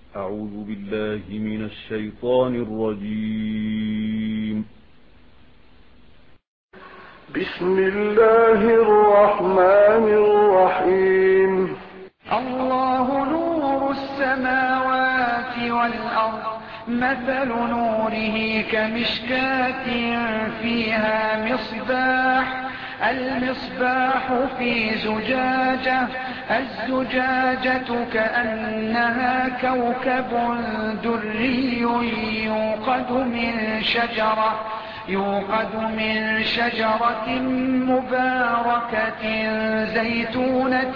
أعوذ بالله من الشيطان الرجيم. بسم الله الرحمن الرحيم. الله نور السماوات والأرض، مثل نوره كمشكاة فيها مصباح، المصباح في زجاجة، الزجاجة كأنها كوكب دري يوقد من شجرة مباركة زيتونة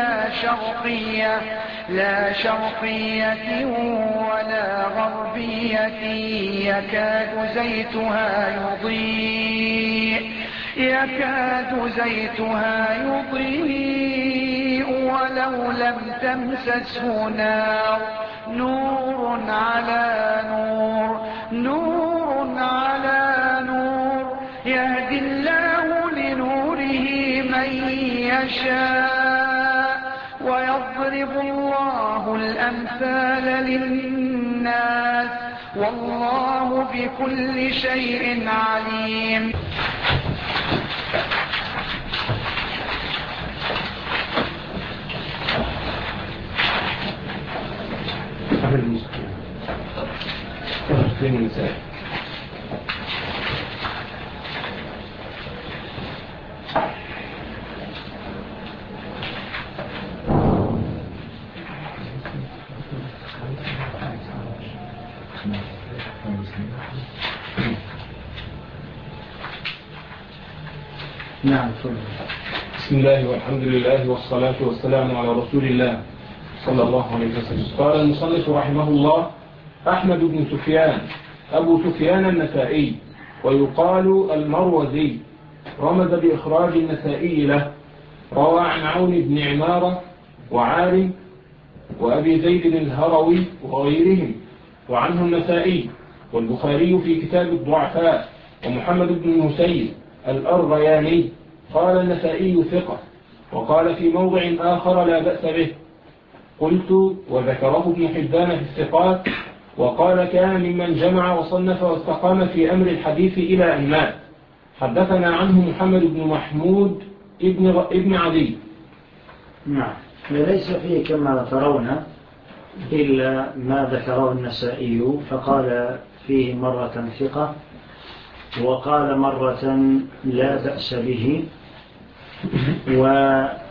لا شرقية ولا غربية، يكاد زيتها يضيء ولو لم تمسسه نار، نور على نور، يهدي الله لنوره من يشاء، ويضرب الله الأمثال للناس، والله بكل شيء عليم. نعم. بسم الله والحمد لله والصلاة والسلام على رسول الله صلى الله عليه وسلم. قال المصنف رحمه الله: أحمد بن سفيان أبو سفيان النسائي، ويقال المروزي، رمز بإخراج النسائي له. روى عن عون بن عمارة وعارم وأبي زيد الهروي وغيرهم، وعنه النسائي والبخاري في كتاب الضعفاء، ومحمد بن المسيب الأرغياني قال النسائي ثقة، وقال في موضع آخر لا بأس به. قلت: وذكره ابن حبان في الثقات، وقال كان ممن جمع وصنف واستقام في أمر الحديث إلى أن مات. حدثنا عنه محمد بن محمود ابن عدي. نعم. ليس فيه كما ترون إلا ما ذكره النسائي، فقال فيه مرة ثقة، وقال مرة لا بأس به، وأخرج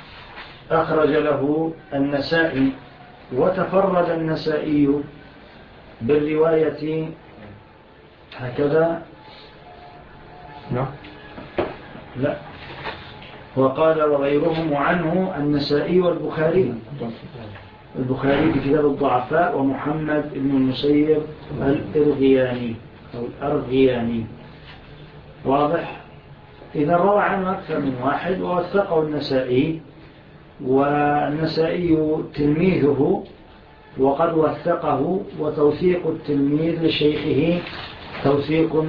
له النسائي. وتفرد النسائي بالرواية هكذا، لا، وقال وغيرهم عنه النسائي والبخاري، البخاري في كتاب الضعفاء، ومحمد بن المسيب الأرغياني أو الأرغياني. واضح؟ إذا روى عنه أكثر من واحد ووثقه النسائي، والنسائي تلميذه وقد وثقه، وتوثيق التلميذ لشيخه توثيق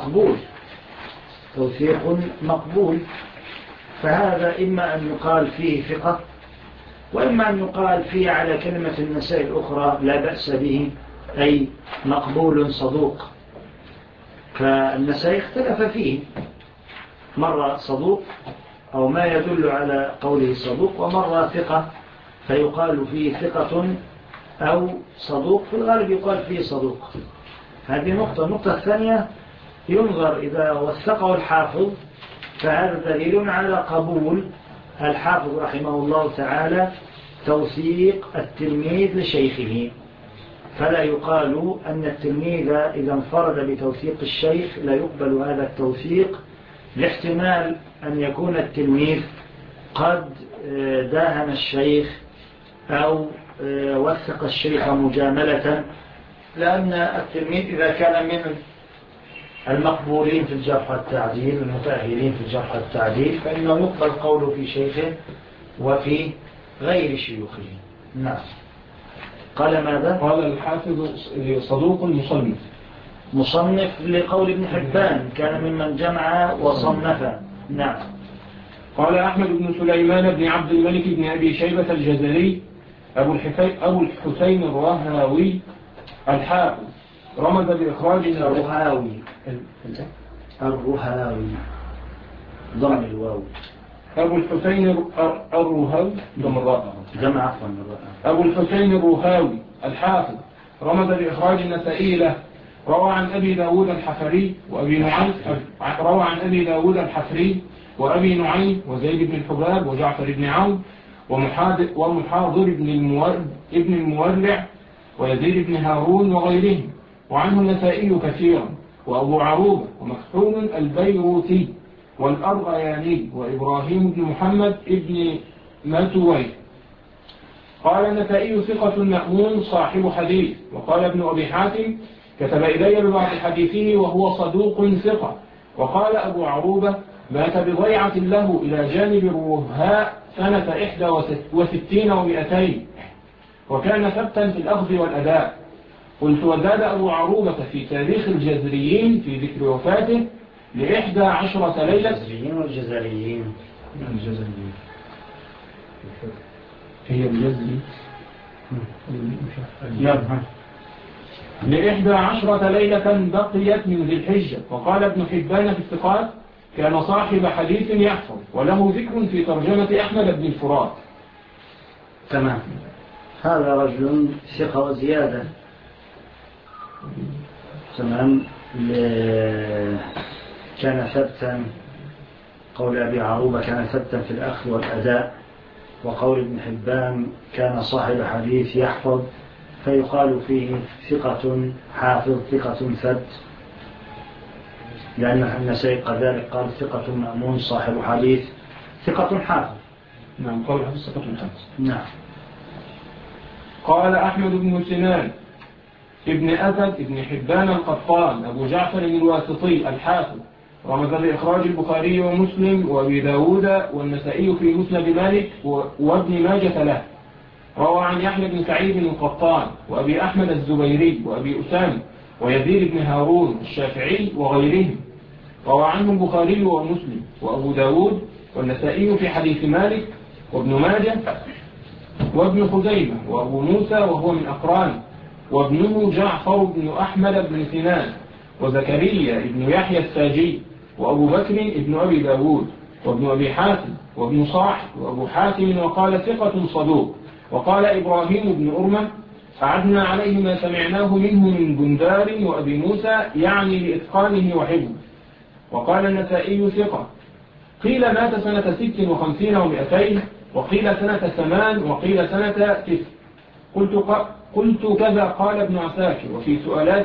مقبول، فهذا إما أن يقال فيه ثقة، وإما أن يقال فيه على كلمة النسائي الأخرى لا بأس به، أي مقبول صدوق. فالنسائي اختلف فيه، مرة صدوق أو ما يدل على قوله صدوق، ومرة ثقة فيقال فيه ثقة أو صدوق، في الغالب يقال فيه صدوق. هذه نقطة. النقطة الثانية: ينظر إذا وثقه الحافظ فهذا دليل على قبول الحافظ رحمه الله تعالى توثيق التلميذ لشيخه، فلا يقال أن التلميذ إذا انفرد بتوثيق الشيخ لا يقبل هذا التوثيق، لاحتمال أن يكون التلميذ قد داهن الشيخ أو وثق الشيخ مجاملة، لأن التلميذ إذا كان من المقبولين في الجرح والتعديل، المتأهلين في الجرح والتعديل، فإنه يقبل قوله في شيخه وفي غير شيوخه. نعم. قال ماذا؟ قال الحافظ صدوق مصنف لقول ابن حبان كان ممن جمع وصنف. نعم. قال أحمد بن سليمان بن عبد الملك بن أبي شيبة الجزري أبو الحسين الرهاوي الحافظ، رمز بإخراج الرهاوي ضم الواو. أبو الحسين الرهاوي جمع أبو الحسين الرهاوي الحافظ، رمز بإخراج النسائي له. روى عن أبي داود الحفري وأبي نعيم وزيد بن الحباب وجعفر بن عون ومحاضر ابن المولع ويزيد بن هارون وغيرهم، وعنه النسائي كثيرا، وأبو عروبة ومكحول البيروتي والأرغياني وإبراهيم بن محمد ابن ماتوي. قال النسائي ثقة مأمون صاحب حديث. وقال ابن أبي حاتم كتب إلي ببعض حديثه وهو صدوق ثقة. وقال أبو عروبة مات بضيعة له إلى جانب الرهاء سنة 61 و200، وكان ثبتا في الأخذ والأداء. قلت وزاد أبو عروبة في تاريخ الجزريين في ذكر وفاته ل11 ليلة. الجزريين والجزريين هي الجزري ل11 ليلة بقيت من ذي الحجة. وقال ابن حبان في الثقات كان صاحب حديث يحفظ، وله ذكر في ترجمة أحمد بن الفرات. تمام. هذا رجل ثقة وزيادة. تمام. كان ثبتا، قول أبي عروبة كان ثبتا في الأخذ والأداء، وقول ابن حبان كان صاحب حديث يحفظ، فيقال فيه ثقة حافظ ثقة ثبت، لأن النسائي كذلك قال ثقة مأمون صاحب حديث ثقة حافظ. نعم، قول حديث ثقة حافظ. نعم. قال أحمد بن سنان ابن أسد ابن حبان القطان أبو جعفر الواسطي الحافظ، رمز بإخراج البخاري ومسلم وأبي داود والنسائي في مسند مالك وابن ماجة له. روى عن يحيى بن سعيد القطان وأبي أحمد الزبيري وأبي أسامة ويزيد بن هارون الشافعي وغيرهم. روى عنه البخاري ومسلم وأبو داود والنسائي في حديث مالك وابن ماجة وابن خزيمة وأبو موسى وهو من أقران، وابنه جعفر بن أحمد بن سنان وزكريا بن يحيى الساجي وأبو بكر بن أبي داود وابن أبي حاتم وابن صاحب وأبو حاتم، وقال ثقة صدوق. وقال إبراهيم بن أرمة أعدنا عليه ما سمعناه منه من بندار وأبي موسى، يعني لإتقانه وحفظه. وقال النسائي ثقة. قيل مات سنة 56 و200، وقيل سنة 8، وقيل سنة 9. قلت كذا قال ابن عساكر. وفي سؤالات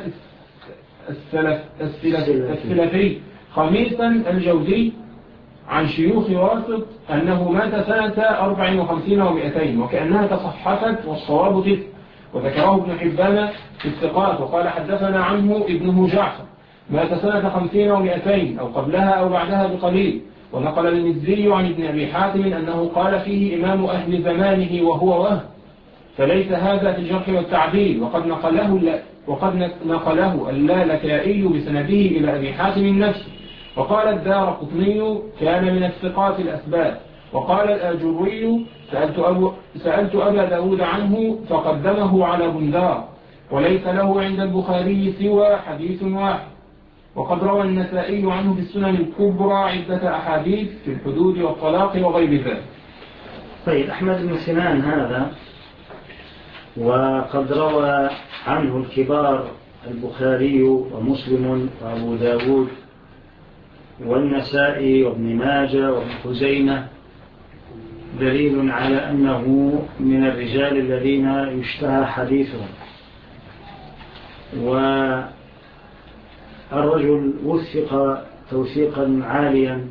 السلفي خميسا الجوزي عن شيوخ واسط أنه مات سنة 54 و200، وكأنها تصحفت والصواب 9. وذكره ابن حبان في الثقات وقال حدثنا عنه ابنه جعفر مات سنة 50 و200 أو قبلها أو بعدها بقليل. ونقل المزي عن ابن أبي حاتم أنه قال فيه إمام أهل زمانه وهو وهم، فليس هذا في الجرح والتعديل. وقد نقله اللالكائي بسنده إلى أبي حاتم نفسه. وقال الدارقطني كان من الثقات الأثبات. وقال الآجري سألت أبا داود عنه فقدمه على بندار، وليس له عند البخاري سوى حديث واحد. وقد روى النسائي عنه في السنن الكبرى عدة أحاديث في الحدود والطلاق وغير ذلك. طيب، أحمد بن سنان هذا وقد روى عنه الكبار البخاري ومسلم وأبو داود والنسائي وابن ماجة وابن خزيمة، دليل على أنه من الرجال الذين يشتهى حديثهم. والرجل وثق توثيقا عاليا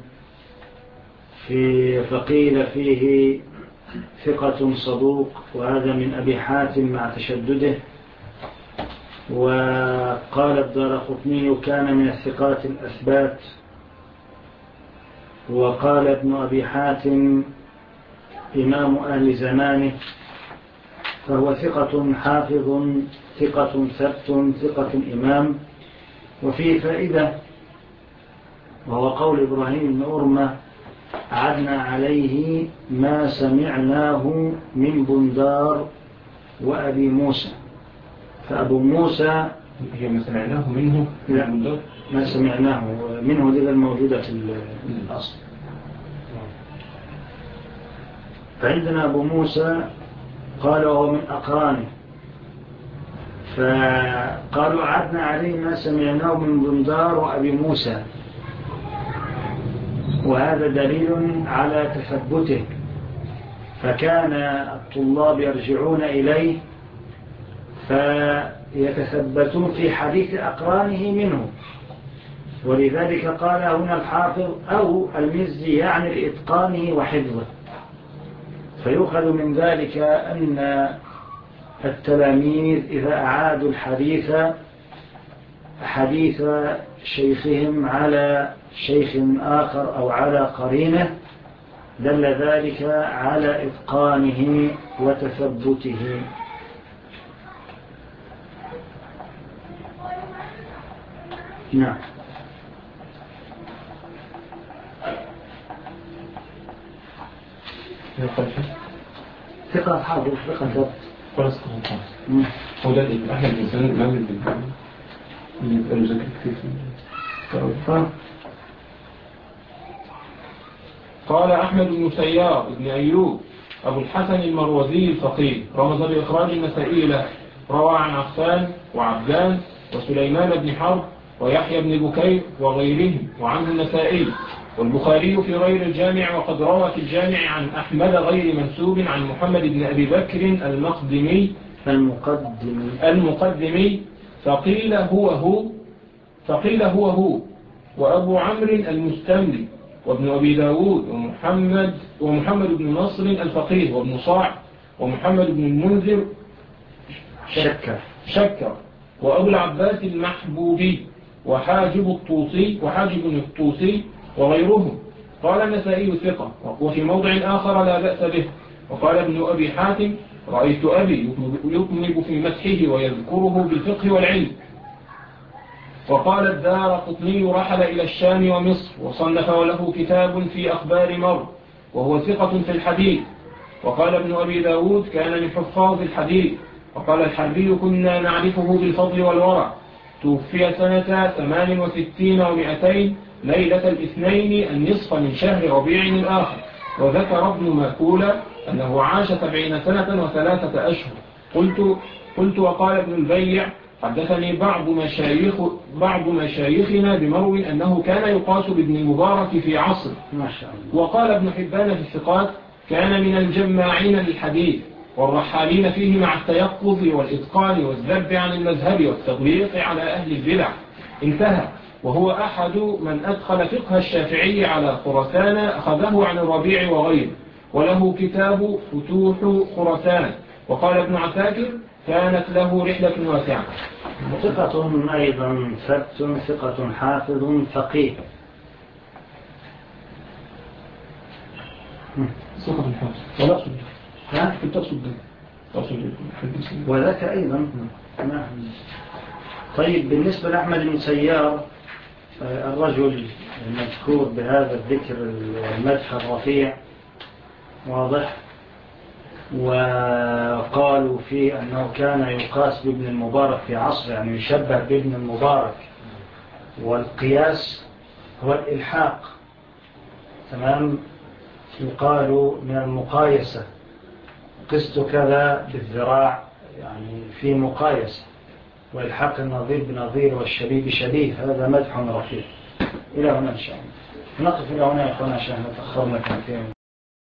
فقيل فيه ثقة صدوق، وهذا من أبي حاتم مع تشدده. وقال الدارقطني كان من الثقات الأثبات. وقال ابن أبي حاتم إمام أهل زمانه، فهو ثقة حافظ ثقة ثبت ثقة إمام. وفيه فائدة، وهو قول إبراهيم بن أرمة أعدنا عليه ما سمعناه من بندار وأبي موسى. فأبو موسى هي ما سمعناه منه ما سمعناه منه لذا الموجودة في الأصل. فعندنا أبو موسى قال وهو من أقرانه، فقالوا عدنا عليه ما سمعناه من بندار وأبي موسى، وهذا دليل على تثبته. فكان الطلاب يرجعون إليه فيتثبتون في حديث أقرانه منه، ولذلك قال هنا الحافظ أو المزي يعني لإتقانه وحفظه. فيؤخذ من ذلك أن التلاميذ إذا أعادوا حديث شيخهم على شيخ آخر أو على قرينه دل ذلك على إتقانه وتثبته. نعم. ثقة حاضر ثقة ثبت خلاص هو ده أحد الإنسان المعلم بالكامل اللي يبقى مذاكر كتير فيه. قال أحمد بن سيار بن أيوب أبو الحسن المروزي الفقيه رمز بإخراج النسائي له، روى عن عفان وعبدان وسليمان بن حرب ويحيى بن بكير وغيرهم وعنه النسائي والبخاري في غير الجامع، وقد روى في الجامع عن أحمد غير منسوب عن محمد بن أبي بكر المقدمي فقيل هو وأبو عمرو المستملي وابن أبي داود ومحمد بن نصر الفقيه وابن صاع ومحمد بن المنذر شكر وأبو العباس المحبوبي وحاجب الطوسي وغيرهم. قال النسائي ثقة، وفي موضع آخر لا بأس به. وقال ابن أبي حاتم رأيت أبي يطنب في مسحه ويذكره بالفقه والعلم. وقال الدارقطني رحل إلى الشام ومصر وصنف وله كتاب في أخبار مر وهو ثقة في الحديث. وقال ابن أبي داود كان من حفاظ الحديث. وقال الحربي كنا نعرفه بالفضل والورع، توفي سنة 68 و200 ليلة الاثنين النصف من شهر ربيع الآخر. وذكر ابن ماكولة أنه عاش 70 سنة و3 أشهر. قلت وقال ابن البيع حدثني بعض مشايخنا بمرو أنه كان يقاس بابن المبارك في عصر. ما شاء الله. وقال ابن حبان في الثقات كان من الجماعين للحديث والرحالين فيه مع التيقظ والإتقان والذب عن المذهب والتضييق على أهل البدع. انتهى. وهو أحد من أدخل فقه الشافعي على خراسان، أخذه عن الربيع وغيره، وله كتاب فتوح خراسان. وقال ابن عساكر كانت له رحلة واسعة. ثقة أيضا ثبت، ثقة حافظ فقيه. ثقة حافظ ولا أقصد كنت أقصد وذاك أيضا. طيب بالنسبة لأحمد بن سيار الرجل المذكور بهذا الذكر المدح الرفيع واضح، وقالوا فيه أنه كان يقاس بابن المبارك في عصر، يعني يشبه بابن المبارك. والقياس هو الإلحاق، تمام. يقال من المقايسة قست كذا بالذراع، يعني في مقايسة، والحق النظير بنظير والشبيه بشبيه. هذا مدح رفيع. إلى هنا إن شاء الله نقف إلى هنا يا أخوانا عشان تأخرنا كثيرا.